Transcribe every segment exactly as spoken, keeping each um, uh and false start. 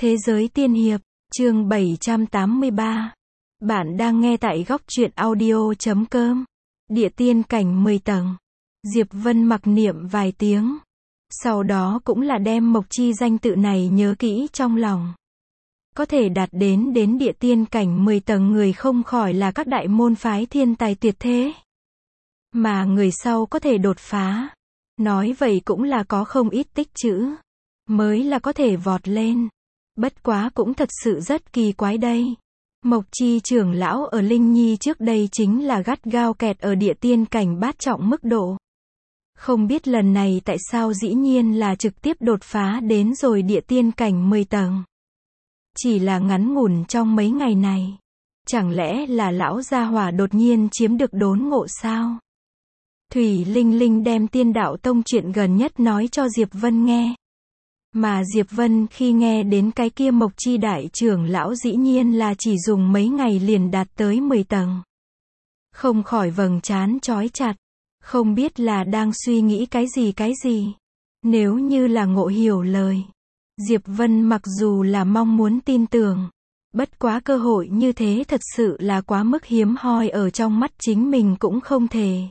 Thế giới tiên hiệp, chương bảy trăm tám mươi ba. Bạn đang nghe tại góc truyện audio chấm com. Địa tiên cảnh mười tầng. Diệp Vân mặc niệm vài tiếng. Sau đó cũng là đem Mộc Chi danh tự này nhớ kỹ trong lòng. Có thể đạt đến đến địa tiên cảnh mười tầng người không khỏi là các đại môn phái thiên tài tuyệt thế. Mà người sau có thể đột phá. Nói vậy cũng là có không ít tích chữ. Mới là có thể vọt lên. Bất quá cũng thật sự rất kỳ quái đây. Mộc Chi trưởng lão ở Linh Nhi trước đây chính là gắt gao kẹt ở địa tiên cảnh bát trọng mức độ. Không biết lần này tại sao dĩ nhiên là trực tiếp đột phá đến rồi địa tiên cảnh mười tầng. Chỉ là ngắn ngủn trong mấy ngày này. Chẳng lẽ là lão gia hỏa đột nhiên chiếm được đốn ngộ sao? Thủy Linh Linh đem Tiên Đạo Tông chuyện gần nhất nói cho Diệp Vân nghe. Mà Diệp Vân khi nghe đến cái kia Mộc Chi đại trưởng lão dĩ nhiên là chỉ dùng mấy ngày liền đạt tới mười tầng. Không khỏi vầng trán chói chặt. Không biết là đang suy nghĩ cái gì cái gì. Nếu như là ngộ hiểu lời. Diệp Vân mặc dù là mong muốn tin tưởng. Bất quá cơ hội như thế thật sự là quá mức hiếm hoi ở trong mắt chính mình cũng không thể.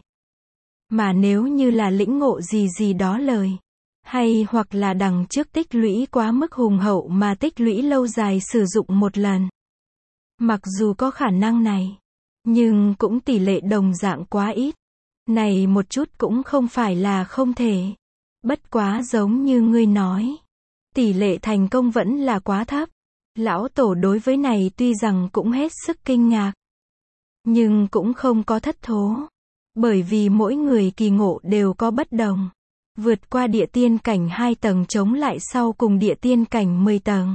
Mà nếu như là lĩnh ngộ gì gì đó lời. Hay hoặc là đằng trước tích lũy quá mức hùng hậu mà tích lũy lâu dài sử dụng một lần. Mặc dù có khả năng này. Nhưng cũng tỷ lệ đồng dạng quá ít. Này một chút cũng không phải là không thể. Bất quá giống như ngươi nói. Tỷ lệ thành công vẫn là quá thấp. Lão tổ đối với này tuy rằng cũng hết sức kinh ngạc. Nhưng cũng không có thất thố. Bởi vì mỗi người kỳ ngộ đều có bất đồng. Vượt qua địa tiên cảnh hai tầng chống lại sau cùng địa tiên cảnh mười tầng.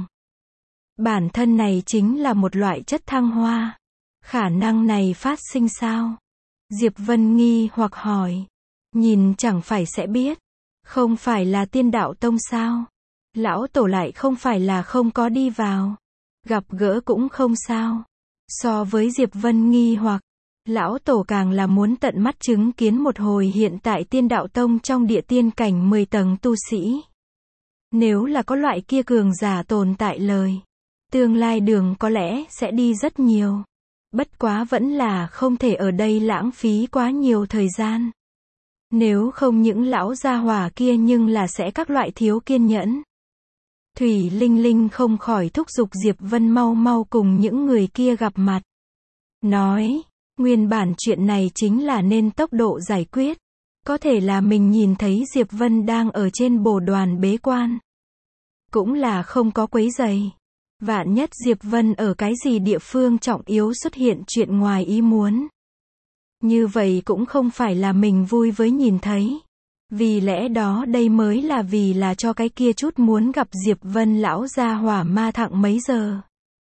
Bản thân này chính là một loại chất thăng hoa. Khả năng này phát sinh sao? Diệp Vân nghi hoặc hỏi. Nhìn chẳng phải sẽ biết. Không phải là Tiên Đạo Tông sao? Lão tổ lại không phải là không có đi vào. Gặp gỡ cũng không sao. So với Diệp Vân nghi hoặc. Lão tổ càng là muốn tận mắt chứng kiến một hồi hiện tại Tiên Đạo Tông trong địa tiên cảnh mười tầng tu sĩ. Nếu là có loại kia cường giả tồn tại lời. Tương lai đường có lẽ sẽ đi rất nhiều. Bất quá vẫn là không thể ở đây lãng phí quá nhiều thời gian. Nếu không những lão gia hỏa kia nhưng là sẽ các loại thiếu kiên nhẫn. Thủy Linh Linh không khỏi thúc giục Diệp Vân mau mau cùng những người kia gặp mặt. Nói. Nguyên bản chuyện này chính là nên tốc độ giải quyết. Có thể là mình nhìn thấy Diệp Vân đang ở trên bồ đoàn bế quan. Cũng là không có quấy rầy. Vạn nhất Diệp Vân ở cái gì địa phương trọng yếu xuất hiện chuyện ngoài ý muốn. Như vậy cũng không phải là mình vui với nhìn thấy. Vì lẽ đó đây mới là vì là cho cái kia chút muốn gặp Diệp Vân lão gia hỏa ma thẳng mấy giờ.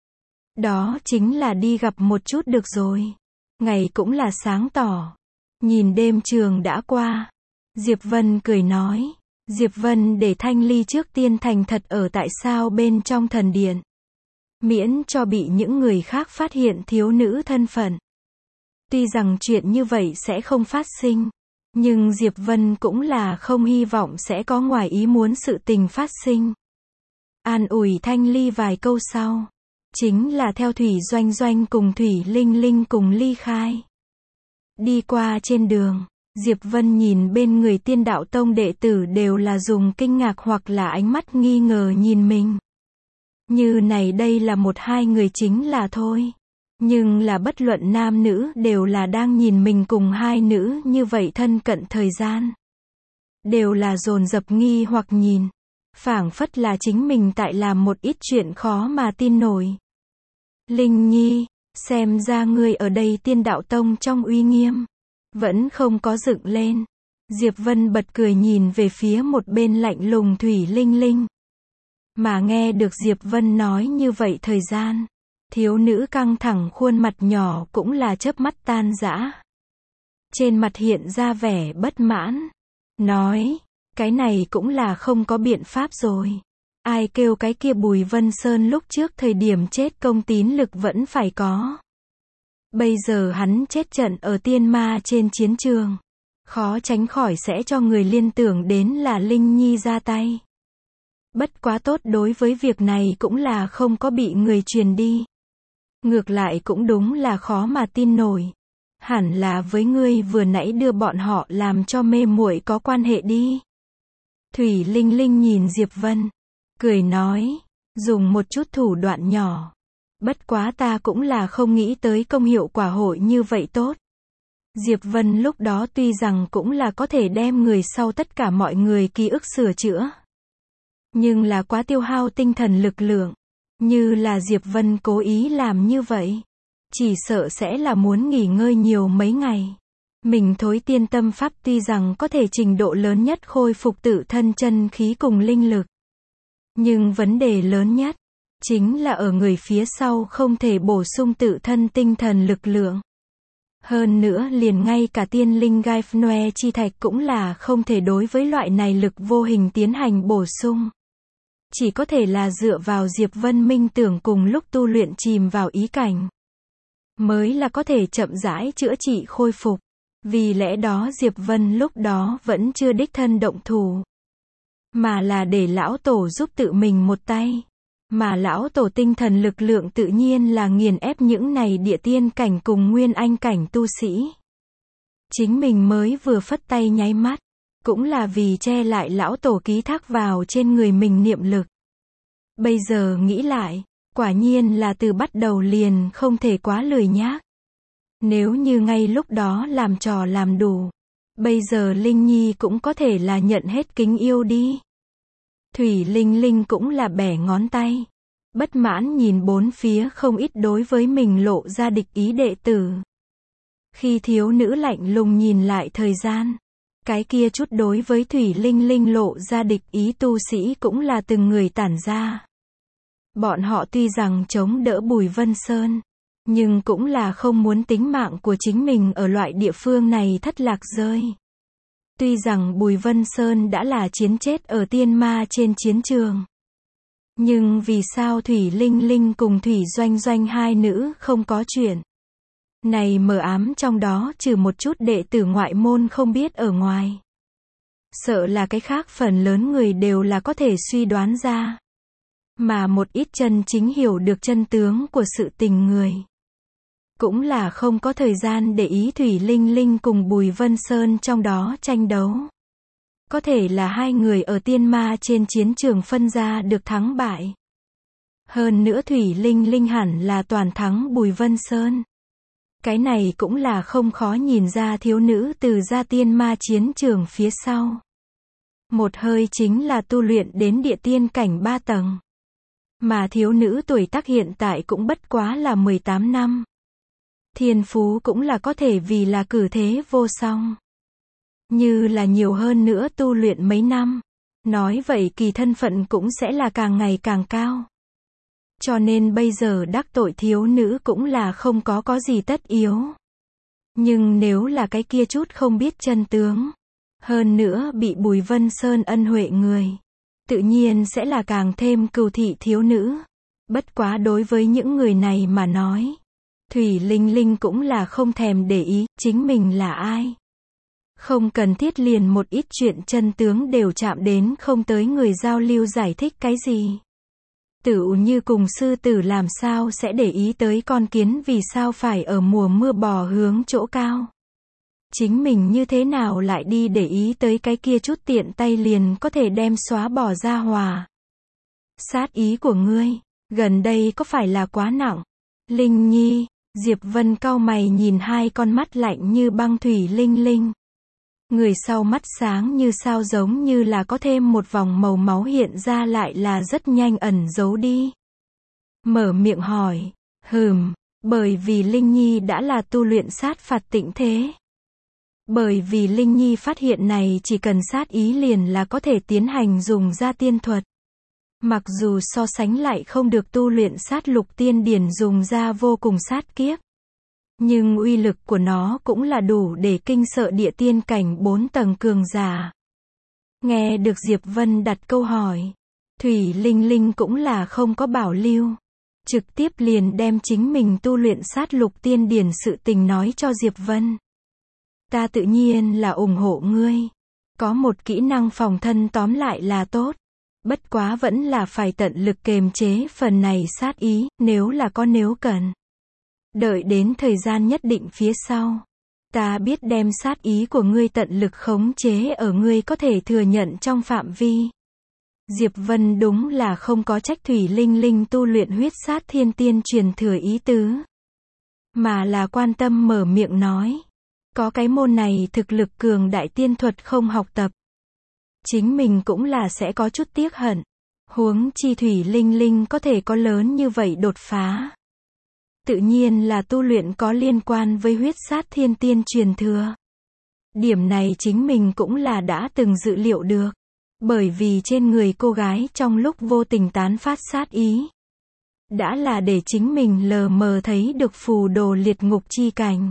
Đó chính là đi gặp một chút được rồi. Ngày cũng là sáng tỏ. Nhìn đêm trường đã qua. Diệp Vân cười nói. Diệp Vân để Thanh Ly trước tiên thành thật ở tại sao bên trong thần điện. Miễn cho bị những người khác phát hiện thiếu nữ thân phận. Tuy rằng chuyện như vậy sẽ không phát sinh. Nhưng Diệp Vân cũng là không hy vọng sẽ có ngoài ý muốn sự tình phát sinh. An ủi Thanh Ly vài câu sau. Chính là theo Thủy Doanh Doanh cùng Thủy Linh Linh cùng ly khai. Đi qua trên đường, Diệp Vân nhìn bên người Tiên Đạo Tông đệ tử đều là dùng kinh ngạc hoặc là ánh mắt nghi ngờ nhìn mình. Như này đây là một hai người chính là thôi. Nhưng là bất luận nam nữ đều là đang nhìn mình cùng hai nữ như vậy thân cận thời gian. Đều là dồn dập nghi hoặc nhìn. Phảng phất là chính mình tại làm một ít chuyện khó mà tin nổi. Linh Nhi, xem ra ngươi ở đây Tiên Đạo Tông trong uy nghiêm. Vẫn không có dựng lên. Diệp Vân bật cười nhìn về phía một bên lạnh lùng Thủy Linh Linh. Mà nghe được Diệp Vân nói như vậy thời gian. Thiếu nữ căng thẳng khuôn mặt nhỏ cũng là chớp mắt tan rã. Trên mặt hiện ra vẻ bất mãn. Nói, cái này cũng là không có biện pháp rồi. Ai kêu cái kia Bùi Vân Sơn lúc trước thời điểm chết công tín lực vẫn phải có. Bây giờ hắn chết trận ở tiên ma trên chiến trường. Khó tránh khỏi sẽ cho người liên tưởng đến là Linh Nhi ra tay. Bất quá tốt đối với việc này cũng là không có bị người truyền đi. Ngược lại cũng đúng là khó mà tin nổi. Hẳn là với ngươi vừa nãy đưa bọn họ làm cho mê muội có quan hệ đi. Thủy Linh Linh nhìn Diệp Vân, cười nói, dùng một chút thủ đoạn nhỏ. Bất quá ta cũng là không nghĩ tới công hiệu quả hội như vậy tốt. Diệp Vân lúc đó tuy rằng cũng là có thể đem người sau tất cả mọi người ký ức sửa chữa. Nhưng là quá tiêu hao tinh thần lực lượng. Như là Diệp Vân cố ý làm như vậy. Chỉ sợ sẽ là muốn nghỉ ngơi nhiều mấy ngày. Mình thối tiên tâm pháp tuy rằng có thể trình độ lớn nhất khôi phục tự thân chân khí cùng linh lực. Nhưng vấn đề lớn nhất, chính là ở người phía sau không thể bổ sung tự thân tinh thần lực lượng. Hơn nữa liền ngay cả tiên linh gai Phnoe chi thạch cũng là không thể đối với loại này lực vô hình tiến hành bổ sung. Chỉ có thể là dựa vào Diệp Vân minh tưởng cùng lúc tu luyện chìm vào ý cảnh. Mới là có thể chậm rãi chữa trị khôi phục. Vì lẽ đó Diệp Vân lúc đó vẫn chưa đích thân động thủ. Mà là để lão tổ giúp tự mình một tay. Mà lão tổ tinh thần lực lượng tự nhiên là nghiền ép những này địa tiên cảnh cùng nguyên anh cảnh tu sĩ. Chính mình mới vừa phất tay nháy mắt. Cũng là vì che lại lão tổ ký thác vào trên người mình niệm lực. Bây giờ nghĩ lại, quả nhiên là từ bắt đầu liền không thể quá lười nhác. Nếu như ngay lúc đó làm trò làm đủ, bây giờ Linh Nhi cũng có thể là nhận hết kính yêu đi. Thủy Linh Linh cũng là bẻ ngón tay. Bất mãn nhìn bốn phía không ít đối với mình lộ ra địch ý đệ tử. Khi thiếu nữ lạnh lùng nhìn lại thời gian, cái kia chút đối với Thủy Linh Linh lộ ra địch ý tu sĩ cũng là từng người tản ra. Bọn họ tuy rằng chống đỡ Bùi Vân Sơn, nhưng cũng là không muốn tính mạng của chính mình ở loại địa phương này thất lạc rơi. Tuy rằng Bùi Vân Sơn đã là chiến chết ở tiên ma trên chiến trường. Nhưng vì sao Thủy Linh Linh cùng Thủy Doanh Doanh hai nữ không có chuyện? Này mờ ám trong đó trừ một chút đệ tử ngoại môn không biết ở ngoài. Sợ là cái khác phần lớn người đều là có thể suy đoán ra. Mà một ít chân chính hiểu được chân tướng của sự tình người. Cũng là không có thời gian để ý Thủy Linh Linh cùng Bùi Vân Sơn trong đó tranh đấu. Có thể là hai người ở tiên ma trên chiến trường phân ra được thắng bại. Hơn nữa Thủy Linh Linh hẳn là toàn thắng Bùi Vân Sơn. Cái này cũng là không khó nhìn ra thiếu nữ từ gia tiên ma chiến trường phía sau. Một hơi chính là tu luyện đến địa tiên cảnh ba tầng. Mà thiếu nữ tuổi tác hiện tại cũng bất quá là mười tám năm. Thiên phú cũng là có thể vì là cử thế vô song. Như là nhiều hơn nữa tu luyện mấy năm. Nói vậy kỳ thân phận cũng sẽ là càng ngày càng cao. Cho nên bây giờ đắc tội thiếu nữ cũng là không có có gì tất yếu. Nhưng nếu là cái kia chút không biết chân tướng. Hơn nữa bị Bùi Vân Sơn ân huệ người. Tự nhiên sẽ là càng thêm cừu thị thiếu nữ. Bất quá đối với những người này mà nói. Thủy Linh Linh cũng là không thèm để ý chính mình là ai. Không cần thiết liền một ít chuyện chân tướng đều chạm đến không tới người giao lưu giải thích cái gì. Tựu như cùng sư tử làm sao sẽ để ý tới con kiến vì sao phải ở mùa mưa bò hướng chỗ cao. Chính mình như thế nào lại đi để ý tới cái kia chút tiện tay liền có thể đem xóa bỏ ra hòa. Sát ý của ngươi, gần đây có phải là quá nặng? Linh Nhi, Diệp Vân cau mày nhìn hai con mắt lạnh như băng Thủy Linh Linh. Người sau mắt sáng như sao giống như là có thêm một vòng màu máu hiện ra lại là rất nhanh ẩn giấu đi. Mở miệng hỏi, hừm, bởi vì Linh Nhi đã là tu luyện sát phạt tịnh thế. Bởi vì Linh Nhi phát hiện này chỉ cần sát ý liền là có thể tiến hành dùng ra tiên thuật. Mặc dù so sánh lại không được tu luyện sát lục tiên điển dùng ra vô cùng sát kiếp. Nhưng uy lực của nó cũng là đủ để kinh sợ địa tiên cảnh bốn tầng cường giả. Nghe được Diệp Vân đặt câu hỏi. Thủy Linh Linh cũng là không có bảo lưu. Trực tiếp liền đem chính mình tu luyện sát lục tiên điển sự tình nói cho Diệp Vân. Ta tự nhiên là ủng hộ ngươi. Có một kỹ năng phòng thân tóm lại là tốt. Bất quá vẫn là phải tận lực kiềm chế phần này sát ý, nếu là có nếu cần. Đợi đến thời gian nhất định phía sau. Ta biết đem sát ý của ngươi tận lực khống chế ở ngươi có thể thừa nhận trong phạm vi. Diệp Vân đúng là không có trách Thủy Linh Linh tu luyện huyết sát thiên tiên truyền thừa ý tứ. Mà là quan tâm mở miệng nói. Có cái môn này thực lực cường đại tiên thuật không học tập. Chính mình cũng là sẽ có chút tiếc hận. Huống chi Thủy Linh Linh có thể có lớn như vậy đột phá. Tự nhiên là tu luyện có liên quan với huyết sát thiên tiên truyền thừa. Điểm này chính mình cũng là đã từng dự liệu được. Bởi vì trên người cô gái trong lúc vô tình tán phát sát ý. Đã là để chính mình lờ mờ thấy được phù đồ liệt ngục chi cảnh.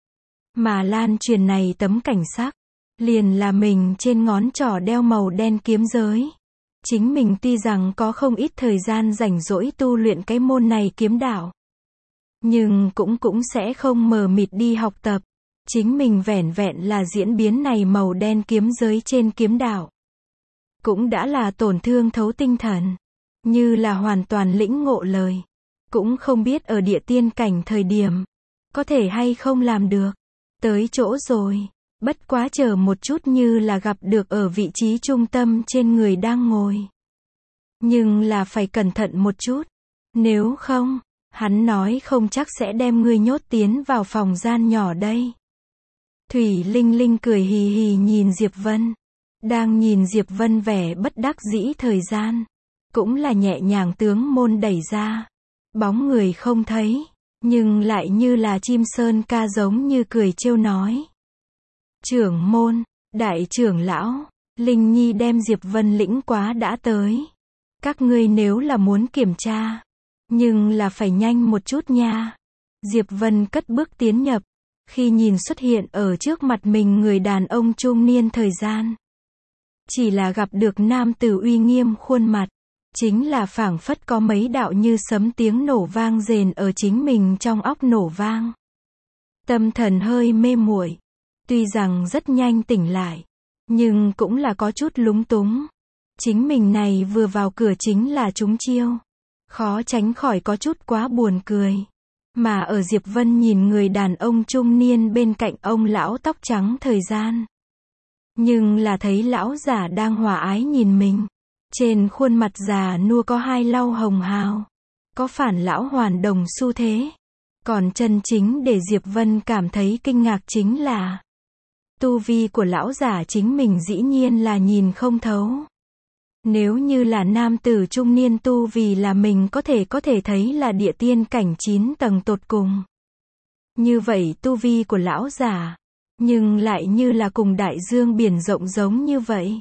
Mà lan truyền này tấm cảnh sắc. Liền là mình trên ngón trỏ đeo màu đen kiếm giới. Chính mình tuy rằng có không ít thời gian rảnh rỗi tu luyện cái môn này kiếm đạo. Nhưng cũng cũng sẽ không mờ mịt đi học tập. Chính mình vẻn vẹn là diễn biến này màu đen kiếm giới trên kiếm đạo. Cũng đã là tổn thương thấu tinh thần. Như là hoàn toàn lĩnh ngộ lời. Cũng không biết ở địa tiên cảnh thời điểm. Có thể hay không làm được. Tới chỗ rồi. Bất quá chờ một chút như là gặp được ở vị trí trung tâm trên người đang ngồi. Nhưng là phải cẩn thận một chút. Nếu không, hắn nói không chắc sẽ đem ngươi nhốt tiến vào phòng gian nhỏ đây. Thủy Linh Linh cười hì hì nhìn Diệp Vân. Đang nhìn Diệp Vân vẻ bất đắc dĩ thời gian. Cũng là nhẹ nhàng tướng môn đẩy ra. Bóng người không thấy. Nhưng lại như là chim sơn ca giống như cười trêu nói. Trưởng môn, đại trưởng lão, Linh Nhi đem Diệp Vân lĩnh quá đã tới. Các ngươi nếu là muốn kiểm tra. Nhưng là phải nhanh một chút nha. Diệp Vân cất bước tiến nhập. Khi nhìn xuất hiện ở trước mặt mình người đàn ông trung niên thời gian. Chỉ là gặp được nam tử uy nghiêm khuôn mặt. Chính là phảng phất có mấy đạo như sấm tiếng nổ vang rền ở chính mình trong óc nổ vang. Tâm thần hơi mê muội. Tuy rằng rất nhanh tỉnh lại. Nhưng cũng là có chút lúng túng. Chính mình này vừa vào cửa chính là trúng chiêu. Khó tránh khỏi có chút quá buồn cười. Mà ở Diệp Vân nhìn người đàn ông trung niên bên cạnh ông lão tóc trắng thời gian. Nhưng là thấy lão giả đang hòa ái nhìn mình. Trên khuôn mặt già nua có hai lau hồng hào. Có phản lão hoàn đồng xu thế. Còn chân chính để Diệp Vân cảm thấy kinh ngạc chính là tu vi của lão giả chính mình dĩ nhiên là nhìn không thấu. Nếu như là nam tử trung niên tu vì là mình có thể có thể thấy là địa tiên cảnh chín tầng tột cùng. Như vậy tu vi của lão giả, nhưng lại như là cùng đại dương biển rộng giống như vậy.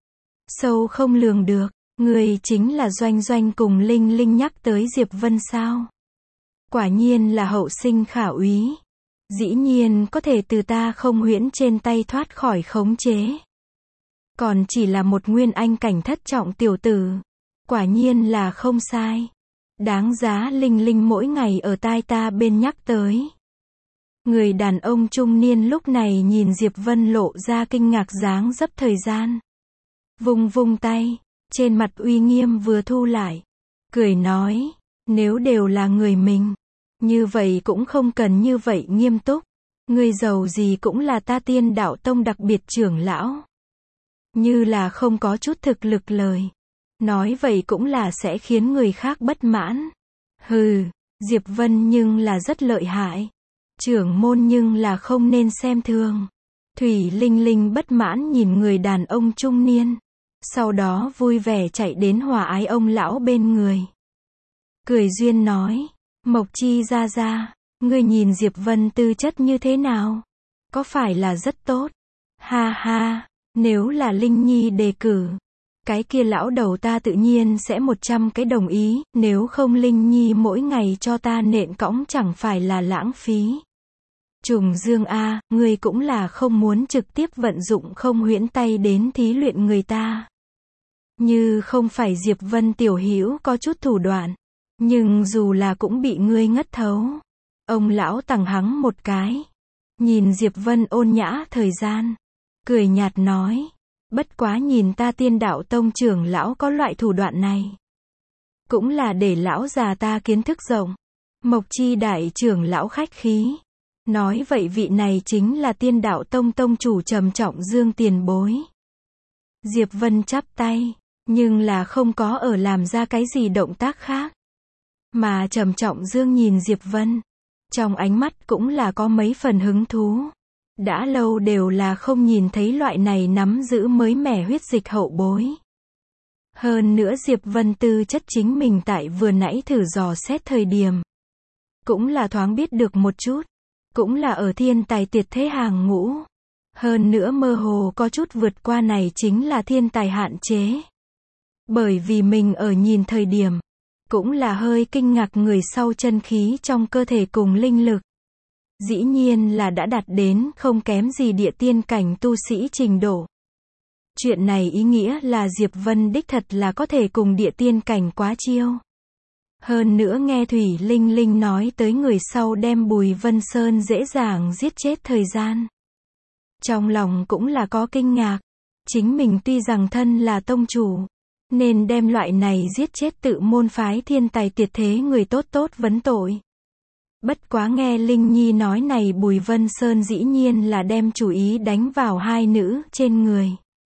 Sâu không lường được, người chính là Doanh Doanh cùng Linh Linh nhắc tới Diệp Vân sao. Quả nhiên là hậu sinh khả úy. Dĩ nhiên có thể từ ta không huyễn trên tay thoát khỏi khống chế. Còn chỉ là một nguyên anh cảnh thất trọng tiểu tử. Quả nhiên là không sai. Đáng giá Linh Linh mỗi ngày ở tai ta bên nhắc tới. Người đàn ông trung niên lúc này nhìn Diệp Vân lộ ra kinh ngạc dáng dấp thời gian. Vung vung tay, trên mặt uy nghiêm vừa thu lại. Cười nói, nếu đều là người mình. Như vậy cũng không cần như vậy nghiêm túc. Người giàu gì cũng là ta Tiên Đạo Tông đặc biệt trưởng lão. Như là không có chút thực lực lời. Nói vậy cũng là sẽ khiến người khác bất mãn. Hừ, Diệp Vân nhưng là rất lợi hại. Trưởng môn nhưng là không nên xem thường. Thủy Linh Linh bất mãn nhìn người đàn ông trung niên. Sau đó vui vẻ chạy đến hòa ái ông lão bên người. Cười duyên nói. Mộc Chi ra ra, ngươi nhìn Diệp Vân tư chất như thế nào? Có phải là rất tốt? Ha ha, nếu là Linh Nhi đề cử, cái kia lão đầu ta tự nhiên sẽ một trăm cái đồng ý, nếu không Linh Nhi mỗi ngày cho ta nện cõng chẳng phải là lãng phí. Trùng Dương a, ngươi cũng là không muốn trực tiếp vận dụng không huyễn tay đến thí luyện người ta. Như không phải Diệp Vân tiểu hữu có chút thủ đoạn. Nhưng dù là cũng bị ngươi ngất thấu. Ông lão tằng hắng một cái. Nhìn Diệp Vân ôn nhã thời gian. Cười nhạt nói. Bất quá nhìn ta Tiên Đạo Tông trưởng lão có loại thủ đoạn này. Cũng là để lão già ta kiến thức rộng. Mộc Chi đại trưởng lão khách khí. Nói vậy vị này chính là Tiên Đạo Tông tông chủ Trầm Trọng Dương tiền bối. Diệp Vân chắp tay, nhưng là không có ở làm ra cái gì động tác khác. Mà Trầm Trọng Dương nhìn Diệp Vân, trong ánh mắt cũng là có mấy phần hứng thú. Đã lâu đều là không nhìn thấy loại này nắm giữ mới mẻ huyết dịch hậu bối. Hơn nữa Diệp Vân tư chất chính mình tại vừa nãy thử dò xét thời điểm. Cũng là thoáng biết được một chút. Cũng là ở thiên tài tuyệt thế hàng ngũ. Hơn nữa mơ hồ có chút vượt qua này chính là thiên tài hạn chế. Bởi vì mình ở nhìn thời điểm. Cũng là hơi kinh ngạc người sau chân khí trong cơ thể cùng linh lực. Dĩ nhiên là đã đạt đến không kém gì địa tiên cảnh tu sĩ trình độ. Chuyện này ý nghĩa là Diệp Vân đích thật là có thể cùng địa tiên cảnh quá chiêu. Hơn nữa nghe Thủy Linh Linh nói tới người sau đem Bùi Vân Sơn dễ dàng giết chết thời gian. Trong lòng cũng là có kinh ngạc. Chính mình tuy rằng thân là tông chủ, nên đem loại này giết chết tự môn phái thiên tài tuyệt thế người tốt tốt vấn tội. Bất quá nghe Linh Nhi nói này Bùi Vân Sơn dĩ nhiên là đem chủ ý đánh vào hai nữ trên người.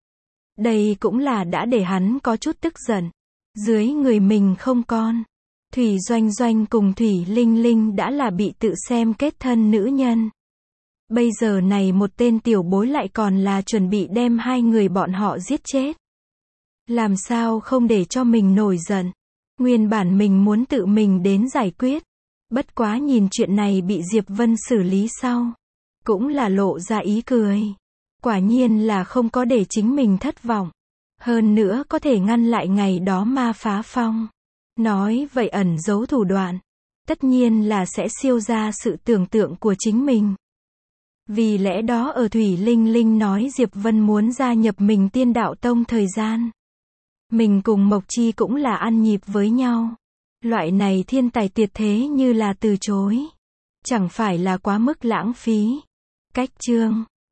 Đây cũng là đã để hắn có chút tức giận. Dưới người mình không con. Thủy Doanh Doanh cùng Thủy Linh Linh đã là bị tự xem kết thân nữ nhân. Bây giờ này một tên tiểu bối lại còn là chuẩn bị đem hai người bọn họ giết chết. Làm sao không để cho mình nổi giận. Nguyên bản mình muốn tự mình đến giải quyết. Bất quá nhìn chuyện này bị Diệp Vân xử lý sau. Cũng là lộ ra ý cười. Quả nhiên là không có để chính mình thất vọng. Hơn nữa có thể ngăn lại ngày đó ma phá phong. Nói vậy ẩn giấu thủ đoạn. Tất nhiên là sẽ siêu ra sự tưởng tượng của chính mình. Vì lẽ đó ở Thủy Linh Linh nói Diệp Vân muốn gia nhập mình Tiên Đạo Tông thời gian. Mình cùng Mộc Chi cũng là ăn nhịp với nhau. Loại này thiên tài tuyệt thế như là từ chối. Chẳng phải là quá mức lãng phí. Cách chương